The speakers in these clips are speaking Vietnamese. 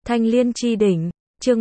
Thanh Liên Chi Đỉnh, chương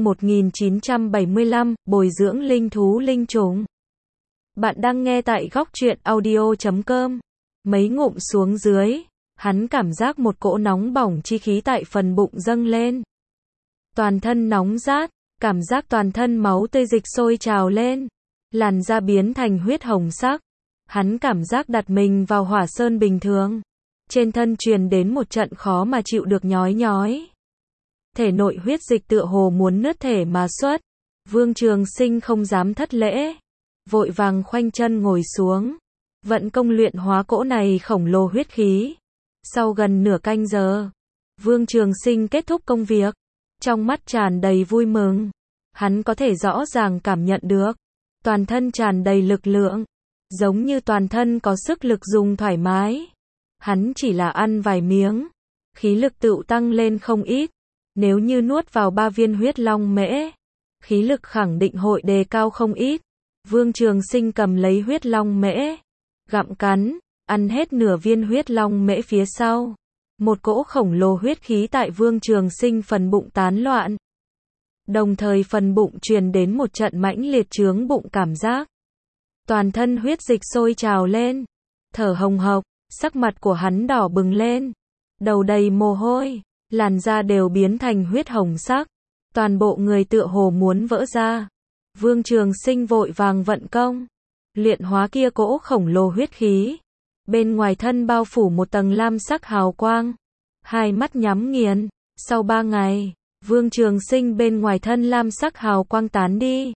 1975, bồi dưỡng linh thú linh trùng. Bạn đang nghe tại góc truyện audio.com. Mấy ngụm xuống dưới, hắn cảm giác một cỗ nóng bỏng chi khí tại phần bụng dâng lên. Toàn thân nóng rát, cảm giác toàn thân máu tươi dịch sôi trào lên. Làn da biến thành huyết hồng sắc. Hắn cảm giác đặt mình vào hỏa sơn bình thường. Trên thân truyền đến một trận khó mà chịu được nhói nhói. Thể nội huyết dịch tựa hồ muốn nứt thể mà xuất. Vương Trường Sinh không dám thất lễ. Vội vàng khoanh chân ngồi xuống. Vận công luyện hóa cỗ này khổng lồ huyết khí. Sau gần nửa canh giờ, Vương Trường Sinh kết thúc công việc. Trong mắt tràn đầy vui mừng. Hắn có thể rõ ràng cảm nhận được. Toàn thân tràn đầy lực lượng. Giống như toàn thân có sức lực dùng thoải mái. Hắn chỉ là ăn vài miếng. Khí lực tựu tăng lên không ít. Nếu như nuốt vào 3 viên huyết long mễ, khí lực khẳng định hội đề cao không ít. Vương Trường Sinh cầm lấy huyết long mễ, gặm cắn, ăn hết nửa viên huyết long mễ phía sau. Một cỗ khổng lồ huyết khí tại Vương Trường Sinh phần bụng tán loạn. Đồng thời phần bụng truyền đến một trận mãnh liệt chướng bụng cảm giác. Toàn thân huyết dịch sôi trào lên, thở hồng hộc, sắc mặt của hắn đỏ bừng lên, đầu đầy mồ hôi. Làn da đều biến thành huyết hồng sắc, toàn bộ người tựa hồ muốn vỡ ra. Vương Trường Sinh vội vàng vận công, luyện hóa kia cỗ khổng lồ huyết khí. Bên ngoài thân bao phủ một tầng lam sắc hào quang, hai mắt nhắm nghiền. Sau 3 ngày, Vương Trường Sinh bên ngoài thân lam sắc hào quang tán đi.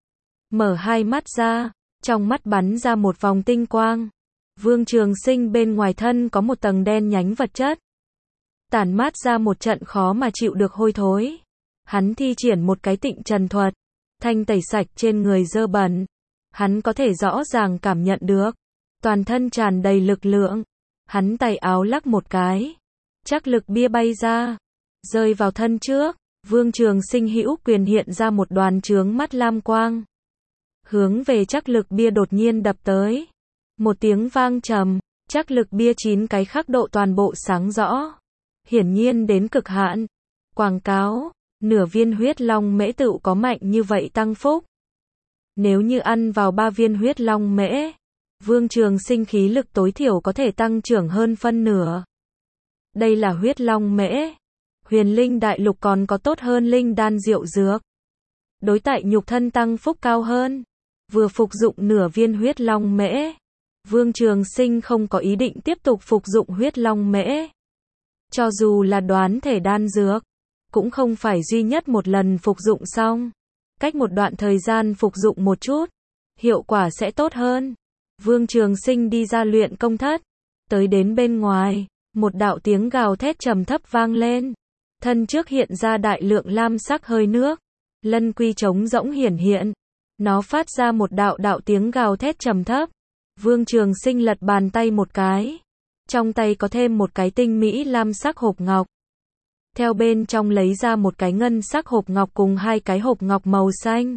Mở hai mắt ra, trong mắt bắn ra một vòng tinh quang. Vương Trường Sinh bên ngoài thân có một tầng đen nhánh vật chất. Tản mát ra một trận khó mà chịu được hôi thối. Hắn thi triển một cái tịnh trần thuật, thanh tẩy sạch trên người dơ bẩn. Hắn có thể rõ ràng cảm nhận được, toàn thân tràn đầy lực lượng. Hắn tay áo lắc một cái, chắc lực bia bay ra, rơi vào thân trước. Vương Trường Sinh hữu quyền hiện ra một đoàn chướng mắt lam quang, hướng về chắc lực bia đột nhiên đập tới. Một tiếng vang trầm, chắc lực bia 9 cái khắc độ toàn bộ sáng rõ. Hiển nhiên đến cực hạn. Quảng cáo, nửa viên huyết long mễ tựu có mạnh như vậy tăng phúc. Nếu như ăn vào 3 viên huyết long mễ, Vương Trường Sinh khí lực tối thiểu có thể tăng trưởng hơn phân nửa. Đây là huyết long mễ. Huyền Linh Đại Lục còn có tốt hơn linh đan diệu dược. Đối tại nhục thân tăng phúc cao hơn. Vừa phục dụng nửa viên huyết long mễ, Vương Trường Sinh không có ý định tiếp tục phục dụng huyết long mễ. Cho dù là đoán thể đan dược, cũng không phải duy nhất một lần phục dụng xong. Cách một đoạn thời gian phục dụng một chút, hiệu quả sẽ tốt hơn. Vương Trường Sinh đi ra luyện công thất, tới đến bên ngoài, một đạo tiếng gào thét trầm thấp vang lên. Thân trước hiện ra đại lượng lam sắc hơi nước, lân quy trống rỗng hiển hiện. Nó phát ra một đạo tiếng gào thét trầm thấp. Vương Trường Sinh lật bàn tay một cái. Trong tay có thêm một cái tinh mỹ lam sắc hộp ngọc. Theo bên trong lấy ra một cái ngân sắc hộp ngọc cùng 2 cái hộp ngọc màu xanh.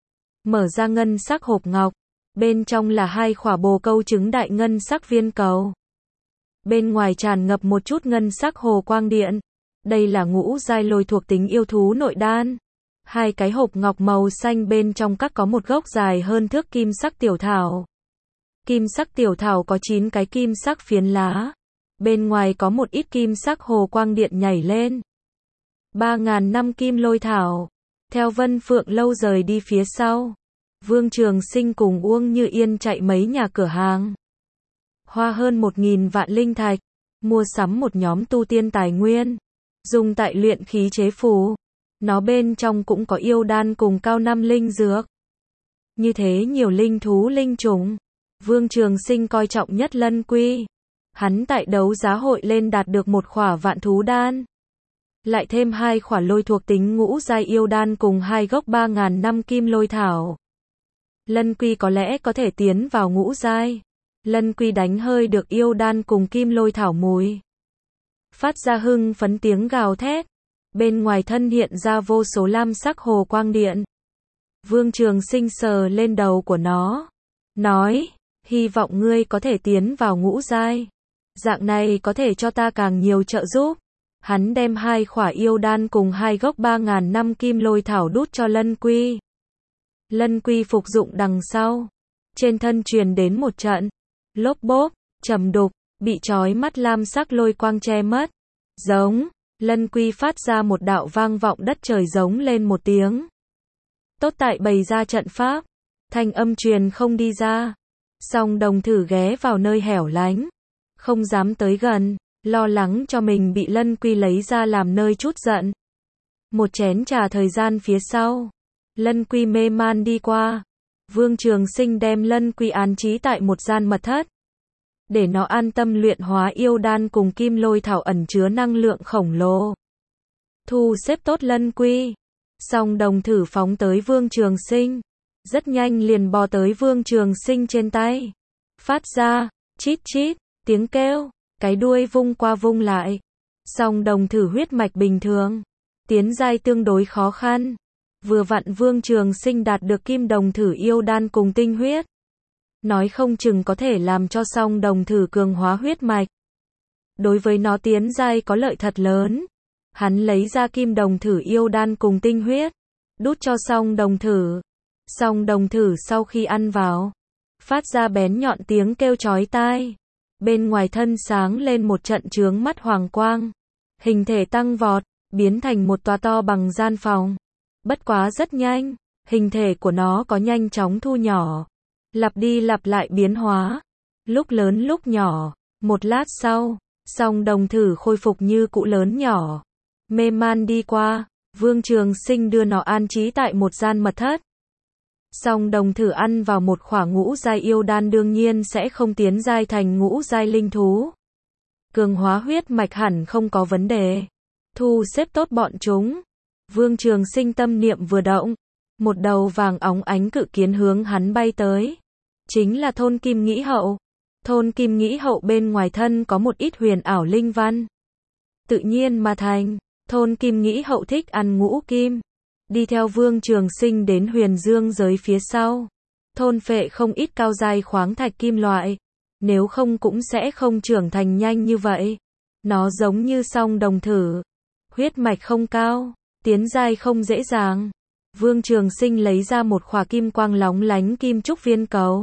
Mở ra ngân sắc hộp ngọc, bên trong là 2 khỏa bồ câu trứng đại ngân sắc viên cầu. Bên ngoài tràn ngập một chút ngân sắc hồ quang điện. Đây là ngũ giai lôi thuộc tính yêu thú nội đan. 2 cái hộp ngọc màu xanh bên trong các có một gốc dài hơn thước kim sắc tiểu thảo. Kim sắc tiểu thảo có 9 cái kim sắc phiến lá. Bên ngoài có một ít kim sắc hồ quang điện nhảy lên. 3000 năm kim lôi thảo. Theo Vân Phượng Lâu rời đi phía sau, Vương Trường Sinh cùng Uông Như Yên chạy mấy nhà cửa hàng. Hoa hơn 1000 vạn linh thạch, mua sắm một nhóm tu tiên tài nguyên, dùng tại luyện khí chế phù. Nó bên trong cũng có yêu đan cùng cao năm linh dược. Như thế nhiều linh thú linh trùng. Vương Trường Sinh coi trọng nhất lân quy. Hắn tại đấu giá hội lên đạt được một khỏa vạn thú đan. Lại thêm 2 khỏa lôi thuộc tính ngũ giai yêu đan cùng 2 gốc 3000 năm kim lôi thảo. Lân quy có lẽ có thể tiến vào ngũ giai. Lân quy đánh hơi được yêu đan cùng kim lôi thảo mùi. Phát ra hưng phấn tiếng gào thét. Bên ngoài thân hiện ra vô số lam sắc hồ quang điện. Vương Trường Sinh sờ lên đầu của nó, nói, hy vọng ngươi có thể tiến vào ngũ giai. Dạng này có thể cho ta càng nhiều trợ giúp. Hắn đem 2 khỏa yêu đan cùng 2 gốc 3.000 năm kim lôi thảo đút cho Lân Quy. Lân Quy phục dụng đằng sau. Trên thân truyền đến một trận. Lốp bốp, trầm đục, bị chói mắt lam sắc lôi quang che mất. Giống. Lân Quy phát ra một đạo vang vọng đất trời giống lên một tiếng. Tốt tại bày ra trận pháp. Thanh âm truyền không đi ra. Song Đồng thử ghé vào nơi hẻo lánh. Không dám tới gần. Lo lắng cho mình bị Lân Quy lấy ra làm nơi trút giận. Một chén trà thời gian phía sau. Lân Quy mê man đi qua. Vương Trường Sinh đem Lân Quy an trí tại một gian mật thất. Để nó an tâm luyện hóa yêu đan cùng kim lôi thảo ẩn chứa năng lượng khổng lồ. Thu xếp tốt Lân Quy. Song Đồng thử phóng tới Vương Trường Sinh. Rất nhanh liền bò tới Vương Trường Sinh trên tay. Phát ra, chít chít, tiếng kêu. Cái đuôi vung qua vung lại. Song Đồng thử huyết mạch bình thường. Tiến giai tương đối khó khăn. Vừa vặn Vương Trường Sinh đạt được kim đồng thử yêu đan cùng tinh huyết. Nói không chừng có thể làm cho Song Đồng thử cường hóa huyết mạch. Đối với nó tiến giai có lợi thật lớn. Hắn lấy ra kim đồng thử yêu đan cùng tinh huyết. Đút cho Song Đồng thử. Song Đồng thử sau khi ăn vào. Phát ra bén nhọn tiếng kêu chói tai. Bên ngoài thân sáng lên một trận chướng mắt hoàng quang. Hình thể tăng vọt, biến thành một tòa to bằng gian phòng. Bất quá rất nhanh, hình thể của nó có nhanh chóng thu nhỏ. Lặp đi lặp lại biến hóa. Lúc lớn lúc nhỏ. Một lát sau, Song Đồng thử khôi phục như cũ lớn nhỏ. Mê man đi qua, Vương Trường Sinh đưa nó an trí tại một gian mật thất. Song Đồng thử ăn vào một khỏa ngũ giai yêu đan đương nhiên sẽ không tiến giai thành ngũ giai linh thú. Cường hóa huyết mạch hẳn không có vấn đề. Thu xếp tốt bọn chúng. Vương Trường Sinh tâm niệm vừa động. Một đầu vàng óng ánh cự kiến hướng hắn bay tới. Chính là thôn Kim Nghĩ Hậu. Thôn Kim Nghĩ Hậu bên ngoài thân có một ít huyền ảo linh văn. Tự nhiên mà thành. Thôn Kim Nghĩ Hậu thích ăn ngũ kim. Đi theo Vương Trường Sinh đến Huyền Dương giới phía sau. Thôn phệ không ít cao giai khoáng thạch kim loại. Nếu không cũng sẽ không trưởng thành nhanh như vậy. Nó giống như Song Đồng thử. Huyết mạch không cao. Tiến giai không dễ dàng. Vương Trường Sinh lấy ra một khỏa kim quang lóng lánh kim trúc viên cầu.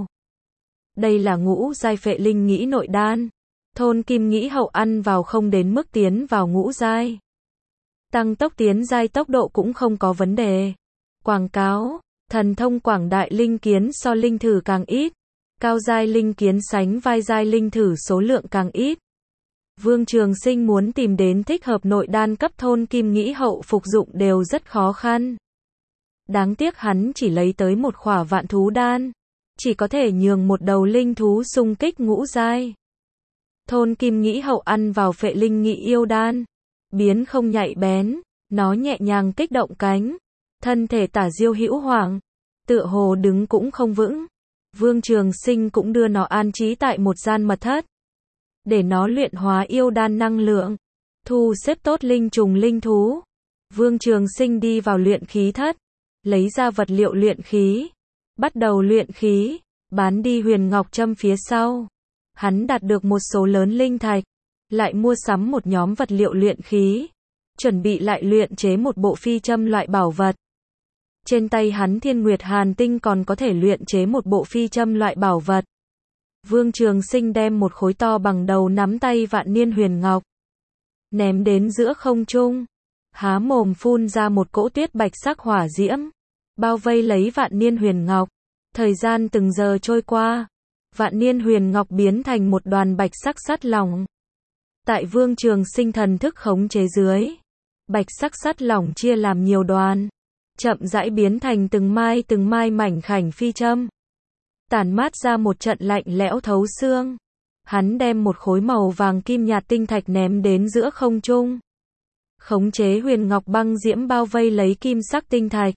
Đây là ngũ giai phệ linh nghĩ nội đan. Thôn Kim Nghĩ Hậu ăn vào không đến mức tiến vào ngũ giai. Tăng tốc tiến giai tốc độ cũng không có vấn đề. Quảng cáo, thần thông quảng đại linh kiến so linh thử càng ít. Cao giai linh kiến sánh vai giai linh thử số lượng càng ít. Vương Trường Sinh muốn tìm đến thích hợp nội đan cấp thôn Kim Nghĩ Hậu phục dụng đều rất khó khăn. Đáng tiếc hắn chỉ lấy tới một khỏa vạn thú đan. Chỉ có thể nhường một đầu linh thú xung kích ngũ giai. Thôn Kim Nghĩ Hậu ăn vào phệ linh nghĩ yêu đan. Biến không nhạy bén, nó nhẹ nhàng kích động cánh. Thân thể tả diêu hữu hoàng. Tựa hồ đứng cũng không vững. Vương Trường Sinh cũng đưa nó an trí tại một gian mật thất. Để nó luyện hóa yêu đan năng lượng. Thu xếp tốt linh trùng linh thú. Vương Trường Sinh đi vào luyện khí thất. Lấy ra vật liệu luyện khí. Bắt đầu luyện khí. Bán đi huyền ngọc châm phía sau. Hắn đạt được một số lớn linh thạch. Lại mua sắm một nhóm vật liệu luyện khí. Chuẩn bị lại luyện chế một bộ phi châm loại bảo vật. Trên tay hắn Thiên Nguyệt Hàn Tinh còn có thể luyện chế một bộ phi châm loại bảo vật. Vương Trường Sinh đem một khối to bằng đầu nắm tay vạn niên huyền ngọc. Ném đến giữa không trung. Há mồm phun ra một cỗ tuyết bạch sắc hỏa diễm. Bao vây lấy vạn niên huyền ngọc. Thời gian từng giờ trôi qua. Vạn niên huyền ngọc biến thành một đoàn bạch sắc sắt lỏng. Tại Vương Trường Sinh thần thức khống chế dưới. Bạch sắc sắt lỏng chia làm nhiều đoàn. Chậm rãi biến thành từng mai mảnh khảnh phi châm. Tản mát ra một trận lạnh lẽo thấu xương. Hắn đem một khối màu vàng kim nhạt tinh thạch ném đến giữa không trung. Khống chế huyền ngọc băng diễm bao vây lấy kim sắc tinh thạch.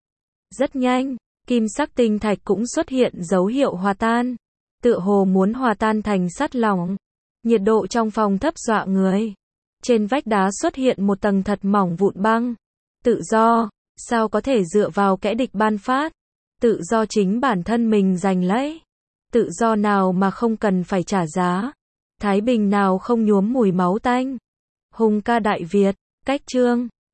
Rất nhanh, kim sắc tinh thạch cũng xuất hiện dấu hiệu hòa tan. Tựa hồ muốn hòa tan thành sắt lỏng. Nhiệt độ trong phòng thấp dọa người. Trên vách đá xuất hiện một tầng thật mỏng vụn băng. Tự do, sao có thể dựa vào kẻ địch ban phát? Tự do chính bản thân mình giành lấy. Tự do nào mà không cần phải trả giá? Thái bình nào không nhuốm mùi máu tanh? Hùng ca Đại Việt, cách chương